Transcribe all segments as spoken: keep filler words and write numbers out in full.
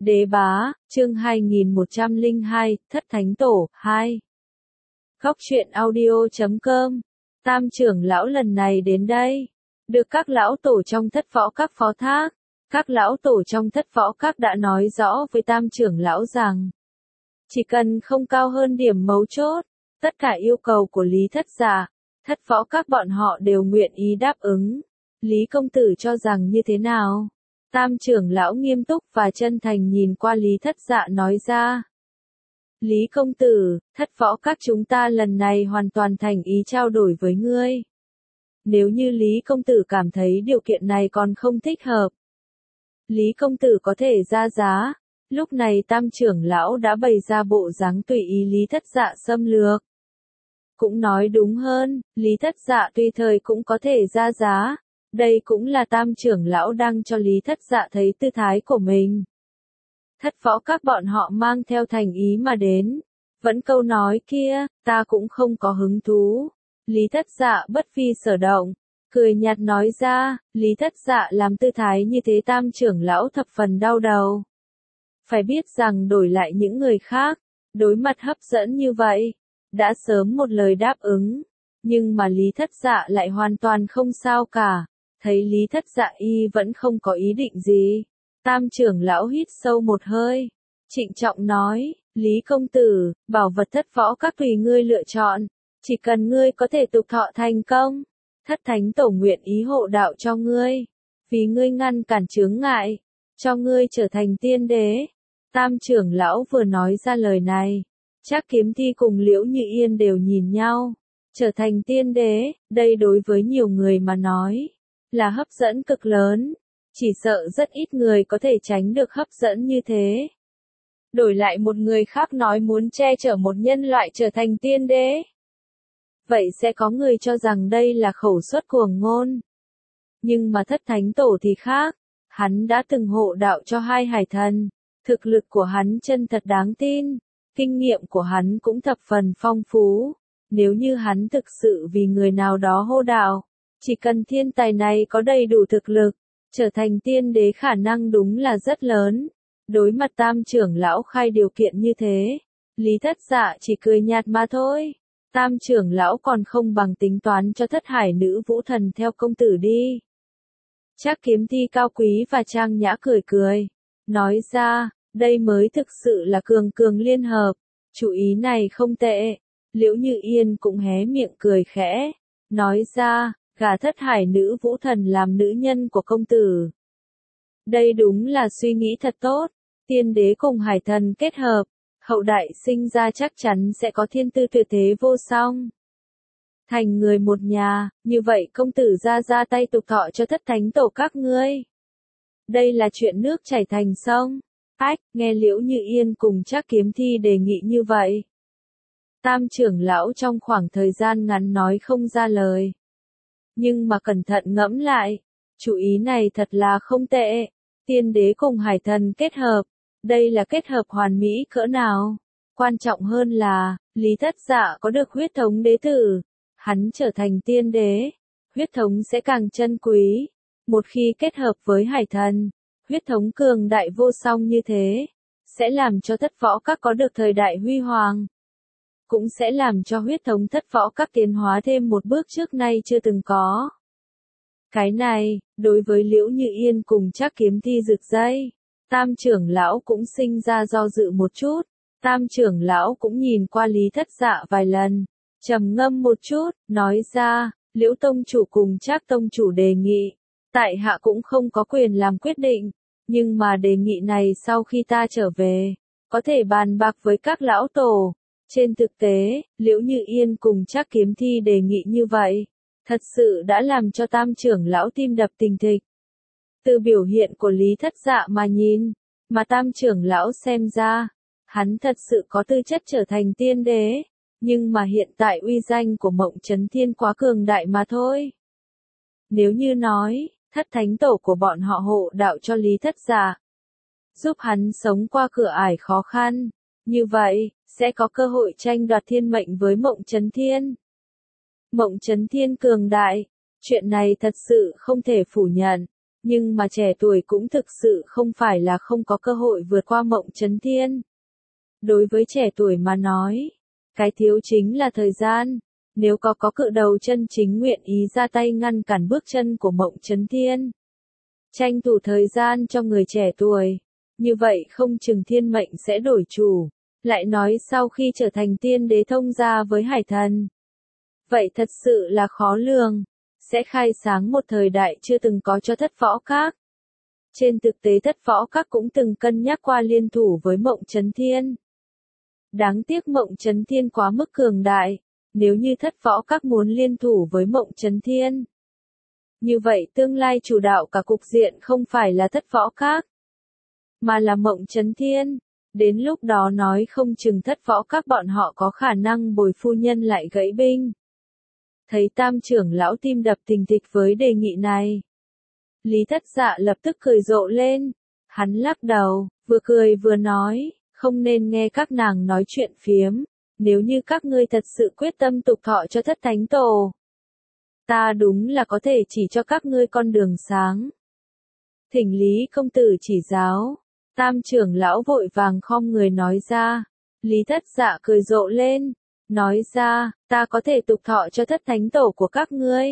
Đế bá, chương hai nghìn một trăm lẻ hai, Thất Thánh Tổ, hai. Góc truyện audio chấm com. Tam trưởng lão lần này đến đây, được các lão tổ trong thất võ các phó thác. Các lão tổ trong thất võ các đã nói rõ với tam trưởng lão rằng, chỉ cần không cao hơn điểm mấu chốt, tất cả yêu cầu của Lý Thất Dạ, thất võ các bọn họ đều nguyện ý đáp ứng. Lý công tử cho rằng như thế nào? Tam trưởng lão nghiêm túc và chân thành nhìn qua Lý Thất Dạ nói ra. Lý công tử, thất võ các chúng ta lần này hoàn toàn thành ý trao đổi với ngươi. Nếu như Lý công tử cảm thấy điều kiện này còn không thích hợp, Lý công tử có thể ra giá. Lúc này tam trưởng lão đã bày ra bộ dáng tùy ý Lý Thất Dạ xâm lược. Cũng nói đúng hơn, Lý Thất Dạ tùy thời cũng có thể ra giá. Đây cũng là tam trưởng lão đang cho Lý Thất Dạ thấy tư thái của mình. Thất võ các bọn họ mang theo thành ý mà đến. Vẫn câu nói kia, ta cũng không có hứng thú. Lý Thất Dạ bất phi sở động, cười nhạt nói ra. Lý Thất Dạ làm tư thái như thế tam trưởng lão thập phần đau đầu. Phải biết rằng đổi lại những người khác, đối mặt hấp dẫn như vậy, đã sớm một lời đáp ứng. Nhưng mà Lý Thất Dạ lại hoàn toàn không sao cả. Thấy Lý Thất Dạ y vẫn không có ý định gì. Tam trưởng lão hít sâu một hơi. Trịnh trọng nói, Lý công tử, bảo vật thất võ các tùy ngươi lựa chọn. Chỉ cần ngươi có thể tục thọ thành công. Thất thánh tổ nguyện ý hộ đạo cho ngươi. Vì ngươi ngăn cản chướng ngại. Cho ngươi trở thành tiên đế. Tam trưởng lão vừa nói ra lời này. Trác Kiếm Thi cùng Liễu Như Yên đều nhìn nhau. Trở thành tiên đế, đây đối với nhiều người mà nói là hấp dẫn cực lớn, chỉ sợ rất ít người có thể tránh được hấp dẫn như thế. Đổi lại một người khác nói muốn che chở một nhân loại trở thành tiên đế, vậy sẽ có người cho rằng đây là khẩu suất cuồng ngôn. Nhưng mà thất thánh tổ thì khác, hắn đã từng hộ đạo cho hai hải thần, thực lực của hắn chân thật đáng tin, kinh nghiệm của hắn cũng thập phần phong phú. Nếu như hắn thực sự vì người nào đó hô đạo, chỉ cần thiên tài này có đầy đủ thực lực, trở thành tiên đế khả năng đúng là rất lớn. Đối mặt tam trưởng lão khai điều kiện như thế, Lý Thất Dạ chỉ cười nhạt mà thôi. Tam trưởng lão còn không bằng tính toán cho thất hải nữ vũ thần theo công tử đi. Trác Kiếm Thi cao quý và trang nhã cười cười, nói ra, đây mới thực sự là cường cường liên hợp, chủ ý này không tệ. Liễu Như Yên cũng hé miệng cười khẽ, nói ra, gả thất hải nữ vũ thần làm nữ nhân của công tử. Đây đúng là suy nghĩ thật tốt, tiên đế cùng hải thần kết hợp, hậu đại sinh ra chắc chắn sẽ có thiên tư tuyệt thế vô song. Thành người một nhà, như vậy công tử ra ra tay tục thọ cho thất thánh tổ các ngươi. Đây là chuyện nước chảy thành sông. Ách, nghe Liễu Như Yên cùng Trác Kiếm Thi đề nghị như vậy. Tam trưởng lão trong khoảng thời gian ngắn nói không ra lời. Nhưng mà cẩn thận ngẫm lại, chủ ý này thật là không tệ. Tiên đế cùng hải thần kết hợp, đây là kết hợp hoàn mỹ cỡ nào. Quan trọng hơn là, Lý Thất Dạ có được huyết thống đế tử. Hắn trở thành tiên đế, huyết thống sẽ càng chân quý. Một khi kết hợp với hải thần, huyết thống cường đại vô song như thế, sẽ làm cho thất võ các có được thời đại huy hoàng. Cũng sẽ làm cho huyết thống thất võ các tiến hóa thêm một bước trước nay chưa từng có. Cái này, đối với Liễu Như Yên cùng Trác Kiếm Thi rực dây, tam trưởng lão cũng sinh ra do dự một chút. Tam trưởng lão cũng nhìn qua Lý Thất Dạ vài lần, trầm ngâm một chút, nói ra, Liễu tông chủ cùng Trác tông chủ đề nghị, tại hạ cũng không có quyền làm quyết định, nhưng mà đề nghị này sau khi ta trở về, có thể bàn bạc với các lão tổ. Trên thực tế, Liễu Như Yên cùng Trác Kiếm Thi đề nghị như vậy, thật sự đã làm cho tam trưởng lão tim đập thình thịch. Từ biểu hiện của Lý Thất Dạ mà nhìn, mà tam trưởng lão xem ra, hắn thật sự có tư chất trở thành tiên đế, nhưng mà hiện tại uy danh của Mộng Chấn Thiên quá cường đại mà thôi. Nếu như nói, thất thánh tổ của bọn họ hộ đạo cho Lý Thất Dạ, giúp hắn sống qua cửa ải khó khăn, như vậy, sẽ có cơ hội tranh đoạt thiên mệnh với Mộng Chấn Thiên. Mộng Chấn Thiên cường đại, chuyện này thật sự không thể phủ nhận. Nhưng mà trẻ tuổi cũng thực sự không phải là không có cơ hội vượt qua mộng chấn thiên. Đối với trẻ tuổi mà nói, cái thiếu chính là thời gian. Nếu có có cự đầu chân chính nguyện ý ra tay ngăn cản bước chân của mộng chấn thiên, tranh thủ thời gian cho người trẻ tuổi, như vậy không chừng thiên mệnh sẽ đổi chủ. Lại nói sau khi trở thành tiên đế thông gia với hải thần, vậy thật sự là khó lường, sẽ khai sáng một thời đại chưa từng có cho thất võ các. Trên thực tế thất võ các cũng từng cân nhắc qua liên thủ với mộng chấn thiên. Đáng tiếc mộng chấn thiên quá mức cường đại, nếu như thất võ các muốn liên thủ với mộng chấn thiên, như vậy tương lai chủ đạo cả cục diện không phải là thất võ các, mà là mộng chấn thiên. Đến lúc đó nói không chừng thất võ các bọn họ có khả năng bồi phu nhân lại gãy binh. Thấy tam trưởng lão tim đập thình thịch với đề nghị này, Lý Thất Dạ lập tức cười rộ lên. Hắn lắc đầu, vừa cười vừa nói, không nên nghe các nàng nói chuyện phiếm. Nếu như các ngươi thật sự quyết tâm tục thọ cho thất thánh tổ, ta đúng là có thể chỉ cho các ngươi con đường sáng. Thỉnh Lý công tử chỉ giáo. Tam trưởng lão vội vàng khom người nói ra. Lý Thất Dạ cười rộ lên, nói ra, ta có thể tục thọ cho thất thánh tổ của các ngươi.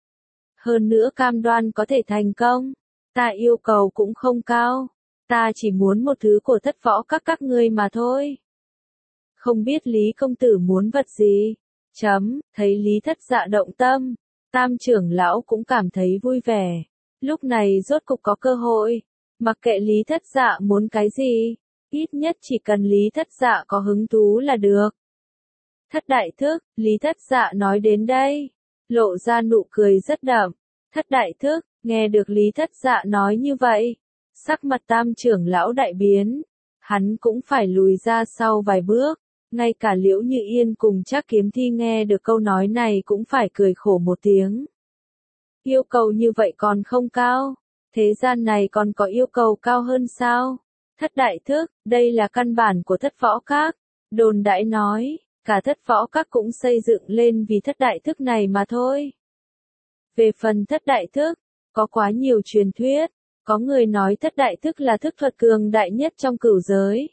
Hơn nữa cam đoan có thể thành công. Ta yêu cầu cũng không cao. Ta chỉ muốn một thứ của thất võ các các ngươi mà thôi. Không biết Lý công tử muốn vật gì? Chấm, thấy Lý Thất Dạ động tâm, tam trưởng lão cũng cảm thấy vui vẻ. Lúc này rốt cục có cơ hội. Mặc kệ Lý Thất Dạ muốn cái gì, ít nhất chỉ cần Lý Thất Dạ có hứng thú là được. Thất đại thức, Lý Thất Dạ nói đến đây, lộ ra nụ cười rất đậm. Thất đại thức, nghe được Lý Thất Dạ nói như vậy, sắc mặt tam trưởng lão đại biến, hắn cũng phải lùi ra sau vài bước. Ngay cả Liễu Như Yên cùng Trác Kiếm Thi nghe được câu nói này cũng phải cười khổ một tiếng. Yêu cầu như vậy còn không cao, thế gian này còn có yêu cầu cao hơn sao? Thất đại thức, đây là căn bản của thất võ các. Đồn đại nói, cả thất võ các cũng xây dựng lên vì thất đại thức này mà thôi. Về phần thất đại thức, có quá nhiều truyền thuyết, có người nói thất đại thức là thức thuật cường đại nhất trong cửu giới.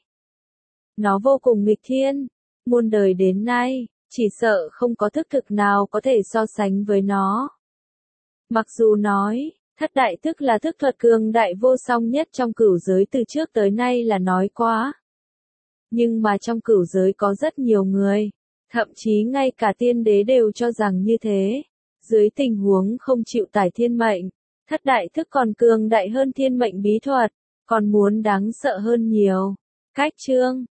Nó vô cùng nghịch thiên, muôn đời đến nay, chỉ sợ không có thức thực nào có thể so sánh với nó. Mặc dù nói, thất đại thức là thức thuật cường đại vô song nhất trong cửu giới từ trước tới nay là nói quá. Nhưng mà trong cửu giới có rất nhiều người, thậm chí ngay cả tiên đế đều cho rằng như thế. Dưới tình huống không chịu tải thiên mệnh, thất đại thức còn cường đại hơn thiên mệnh bí thuật, còn muốn đáng sợ hơn nhiều. Cách chương